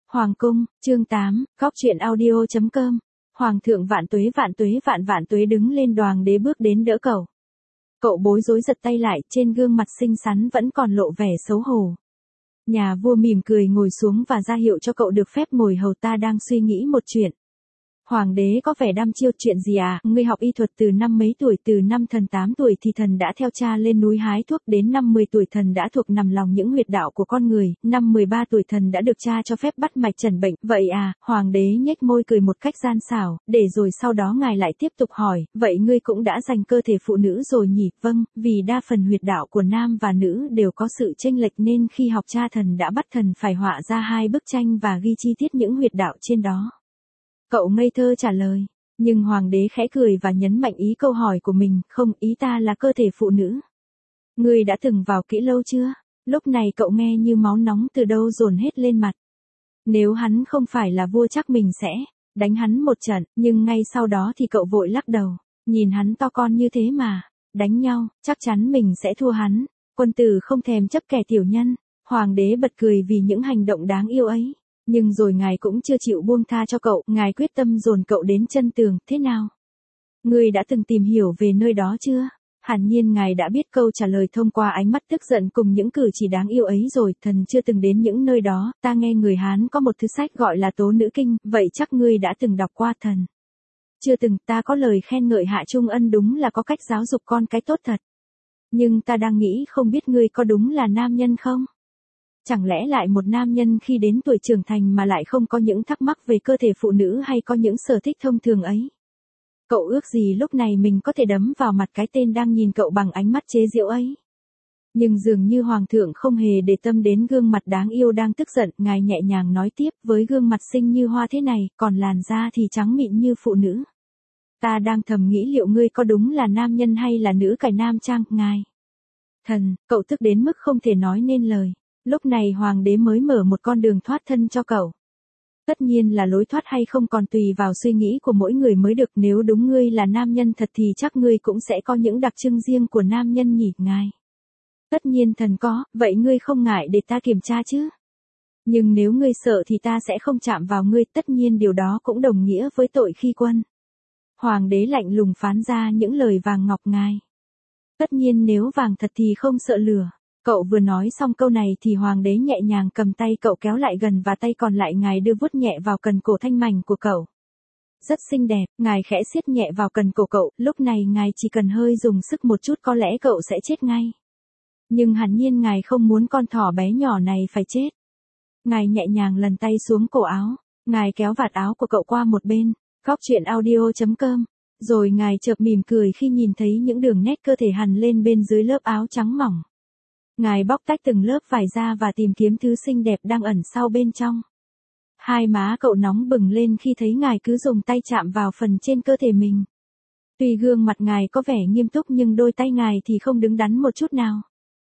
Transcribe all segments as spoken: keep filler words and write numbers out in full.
Hoàng cung, chương tám, góc truyện audio.com. Hoàng thượng vạn tuế vạn tuế vạn vạn tuế đứng lên, Hoàng đế bước đến đỡ cậu. Cậu bối rối giật tay lại, trên gương mặt xinh xắn vẫn còn lộ vẻ xấu hổ. Nhà vua mỉm cười ngồi xuống và ra hiệu cho cậu được phép ngồi hầu. Ta đang suy nghĩ một chuyện. Hoàng đế có vẻ đăm chiêu. Chuyện gì à? Ngươi học y thuật từ năm mấy tuổi? Từ năm thần tám tuổi thì thần đã theo cha lên núi hái thuốc, đến năm mười tuổi thần đã thuộc nằm lòng những huyệt đạo của con người, năm mười ba tuổi thần đã được cha cho phép bắt mạch trần bệnh. Vậy à? Hoàng đế nhếch môi cười một cách gian xảo, để rồi sau đó ngài lại tiếp tục hỏi, vậy ngươi cũng đã dành cơ thể phụ nữ rồi nhỉ? Vâng, vì đa phần huyệt đạo của nam và nữ đều có sự chênh lệch nên khi học cha thần đã bắt thần phải họa ra hai bức tranh và ghi chi tiết những huyệt đạo trên đó. Cậu ngây thơ trả lời, nhưng hoàng đế khẽ cười và nhấn mạnh ý câu hỏi của mình, không, ý ta là cơ thể phụ nữ. Ngươi đã từng vào kỹ lâu chưa? Lúc này cậu nghe như máu nóng từ đâu dồn hết lên mặt. Nếu hắn không phải là vua chắc mình sẽ đánh hắn một trận, nhưng ngay sau đó thì cậu vội lắc đầu, nhìn hắn to con như thế mà, đánh nhau, chắc chắn mình sẽ thua hắn, quân tử không thèm chấp kẻ tiểu nhân. Hoàng đế bật cười vì những hành động đáng yêu ấy. Nhưng rồi ngài cũng chưa chịu buông tha cho cậu, ngài quyết tâm dồn cậu đến chân tường. Thế nào? Ngươi đã từng tìm hiểu về nơi đó chưa? Hẳn nhiên ngài đã biết câu trả lời thông qua ánh mắt tức giận cùng những cử chỉ đáng yêu ấy rồi. Thần chưa từng đến những nơi đó, ta nghe người Hán có một thứ sách gọi là Tố Nữ Kinh, vậy chắc ngươi đã từng đọc qua. Thần chưa từng, ta có lời khen ngợi Hạ Trung Ân đúng là có cách giáo dục con cái tốt thật. Nhưng ta đang nghĩ không biết ngươi có đúng là nam nhân không? Chẳng lẽ lại một nam nhân khi đến tuổi trưởng thành mà lại không có những thắc mắc về cơ thể phụ nữ hay có những sở thích thông thường ấy? Cậu ước gì lúc này mình có thể đấm vào mặt cái tên đang nhìn cậu bằng ánh mắt chế giễu ấy. Nhưng dường như hoàng thượng không hề để tâm đến gương mặt đáng yêu đang tức giận, ngài nhẹ nhàng nói tiếp, với gương mặt xinh như hoa thế này, còn làn da thì trắng mịn như phụ nữ. Ta đang thầm nghĩ liệu ngươi có đúng là nam nhân hay là nữ cải nam trang, ngài. Thần, cậu tức đến mức không thể nói nên lời. Lúc này hoàng đế mới mở một con đường thoát thân cho cậu. Tất nhiên là lối thoát hay không còn tùy vào suy nghĩ của mỗi người mới được. Nếu đúng ngươi là nam nhân thật thì chắc ngươi cũng sẽ có những đặc trưng riêng của nam nhân nhỉ, ngài. Tất nhiên thần có, vậy ngươi không ngại để ta kiểm tra chứ? Nhưng nếu ngươi sợ thì ta sẽ không chạm vào ngươi, tất nhiên điều đó cũng đồng nghĩa với tội khi quân. Hoàng đế lạnh lùng phán ra những lời vàng ngọc, ngài. Tất nhiên nếu vàng thật thì không sợ lửa. Cậu vừa nói xong câu này thì hoàng đế nhẹ nhàng cầm tay cậu kéo lại gần và tay còn lại ngài đưa vuốt nhẹ vào cần cổ thanh mảnh của cậu. Rất xinh đẹp, ngài khẽ siết nhẹ vào cần cổ cậu, lúc này ngài chỉ cần hơi dùng sức một chút có lẽ cậu sẽ chết ngay. Nhưng hẳn nhiên ngài không muốn con thỏ bé nhỏ này phải chết. Ngài nhẹ nhàng lần tay xuống cổ áo, ngài kéo vạt áo của cậu qua một bên, góc truyện audio.com. Rồi ngài chợt mỉm cười khi nhìn thấy những đường nét cơ thể hằn lên bên dưới lớp áo trắng mỏng. Ngài bóc tách từng lớp vải ra và tìm kiếm thứ xinh đẹp đang ẩn sau bên trong. Hai má cậu nóng bừng lên khi thấy ngài cứ dùng tay chạm vào phần trên cơ thể mình. Tuy gương mặt ngài có vẻ nghiêm túc nhưng đôi tay ngài thì không đứng đắn một chút nào.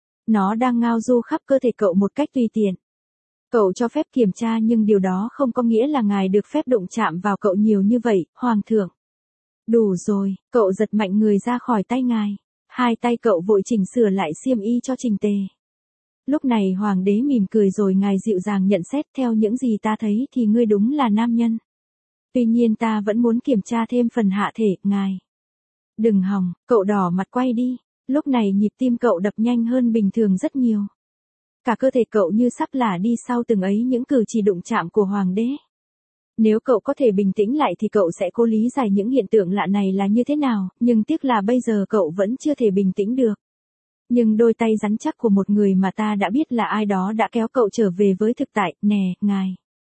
Nó đang ngao du khắp cơ thể cậu một cách tùy tiện. Cậu cho phép kiểm tra nhưng điều đó không có nghĩa là ngài được phép đụng chạm vào cậu nhiều như vậy, hoàng thượng. Đủ rồi, cậu giật mạnh người ra khỏi tay ngài. Hai tay cậu vội chỉnh sửa lại xiêm y cho chỉnh tề. Lúc này hoàng đế mỉm cười rồi ngài dịu dàng nhận xét, theo những gì ta thấy thì ngươi đúng là nam nhân. Tuy nhiên ta vẫn muốn kiểm tra thêm phần hạ thể, ngài. Đừng hòng, cậu đỏ mặt quay đi. Lúc này nhịp tim cậu đập nhanh hơn bình thường rất nhiều. Cả cơ thể cậu như sắp lả đi sau từng ấy những cử chỉ đụng chạm của hoàng đế. Nếu cậu có thể bình tĩnh lại thì cậu sẽ cố lý giải những hiện tượng lạ này là như thế nào, nhưng tiếc là bây giờ cậu vẫn chưa thể bình tĩnh được. Nhưng đôi tay rắn chắc của một người mà ta đã biết là ai đó đã kéo cậu trở về với thực tại, nè, ngài.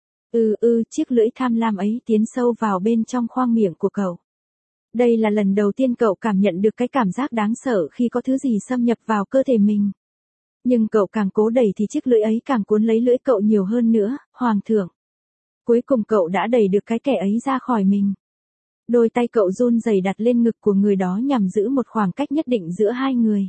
Ừ ừ, chiếc lưỡi tham lam ấy tiến sâu vào bên trong khoang miệng của cậu. Đây là lần đầu tiên cậu cảm nhận được cái cảm giác đáng sợ khi có thứ gì xâm nhập vào cơ thể mình. Nhưng cậu càng cố đẩy thì chiếc lưỡi ấy càng cuốn lấy lưỡi cậu nhiều hơn nữa, hoàng thượng. Cuối cùng cậu đã đẩy được cái kẻ ấy ra khỏi mình. Đôi tay cậu run rẩy đặt lên ngực của người đó nhằm giữ một khoảng cách nhất định giữa hai người.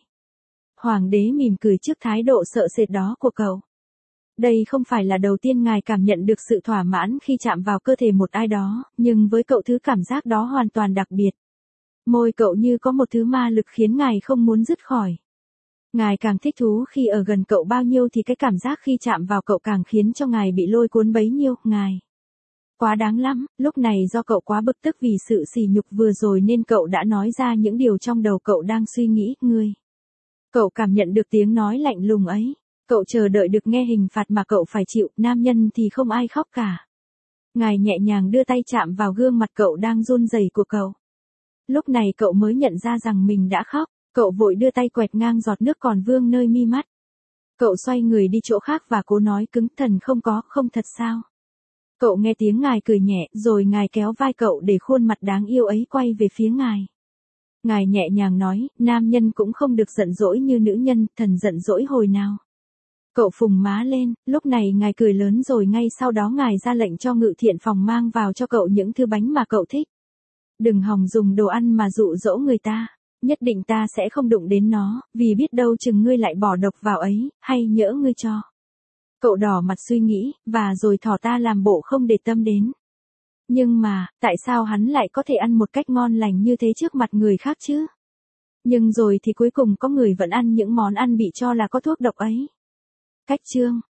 Hoàng đế mỉm cười trước thái độ sợ sệt đó của cậu. Đây không phải là đầu tiên ngài cảm nhận được sự thỏa mãn khi chạm vào cơ thể một ai đó, nhưng với cậu thứ cảm giác đó hoàn toàn đặc biệt. Môi cậu như có một thứ ma lực khiến ngài không muốn dứt khỏi. Ngài càng thích thú khi ở gần cậu bao nhiêu thì cái cảm giác khi chạm vào cậu càng khiến cho ngài bị lôi cuốn bấy nhiêu, ngài. Quá đáng lắm, lúc này do cậu quá bực tức vì sự sỉ nhục vừa rồi nên cậu đã nói ra những điều trong đầu cậu đang suy nghĩ, ngươi. Cậu cảm nhận được tiếng nói lạnh lùng ấy. Cậu chờ đợi được nghe hình phạt mà cậu phải chịu, nam nhân thì không ai khóc cả. Ngài nhẹ nhàng đưa tay chạm vào gương mặt cậu đang run rẩy của cậu. Lúc này cậu mới nhận ra rằng mình đã khóc, cậu vội đưa tay quẹt ngang giọt nước còn vương nơi mi mắt. Cậu xoay người đi chỗ khác và cố nói cứng, thần không có, không thật sao. Cậu nghe tiếng ngài cười nhẹ, rồi ngài kéo vai cậu để khuôn mặt đáng yêu ấy quay về phía ngài. Ngài nhẹ nhàng nói, nam nhân cũng không được giận dỗi như nữ nhân, thần giận dỗi hồi nào. Cậu phùng má lên, lúc này ngài cười lớn rồi ngay sau đó ngài ra lệnh cho ngự thiện phòng mang vào cho cậu những thứ bánh mà cậu thích. Đừng hòng dùng đồ ăn mà dụ dỗ người ta, nhất định ta sẽ không đụng đến nó, vì biết đâu chừng ngươi lại bỏ độc vào ấy, hay nhỡ ngươi cho. Cậu đỏ mặt suy nghĩ, và rồi thỏ ta làm bộ không để tâm đến. Nhưng mà, tại sao hắn lại có thể ăn một cách ngon lành như thế trước mặt người khác chứ? Nhưng rồi thì cuối cùng có người vẫn ăn những món ăn bị cho là có thuốc độc ấy. Cách chương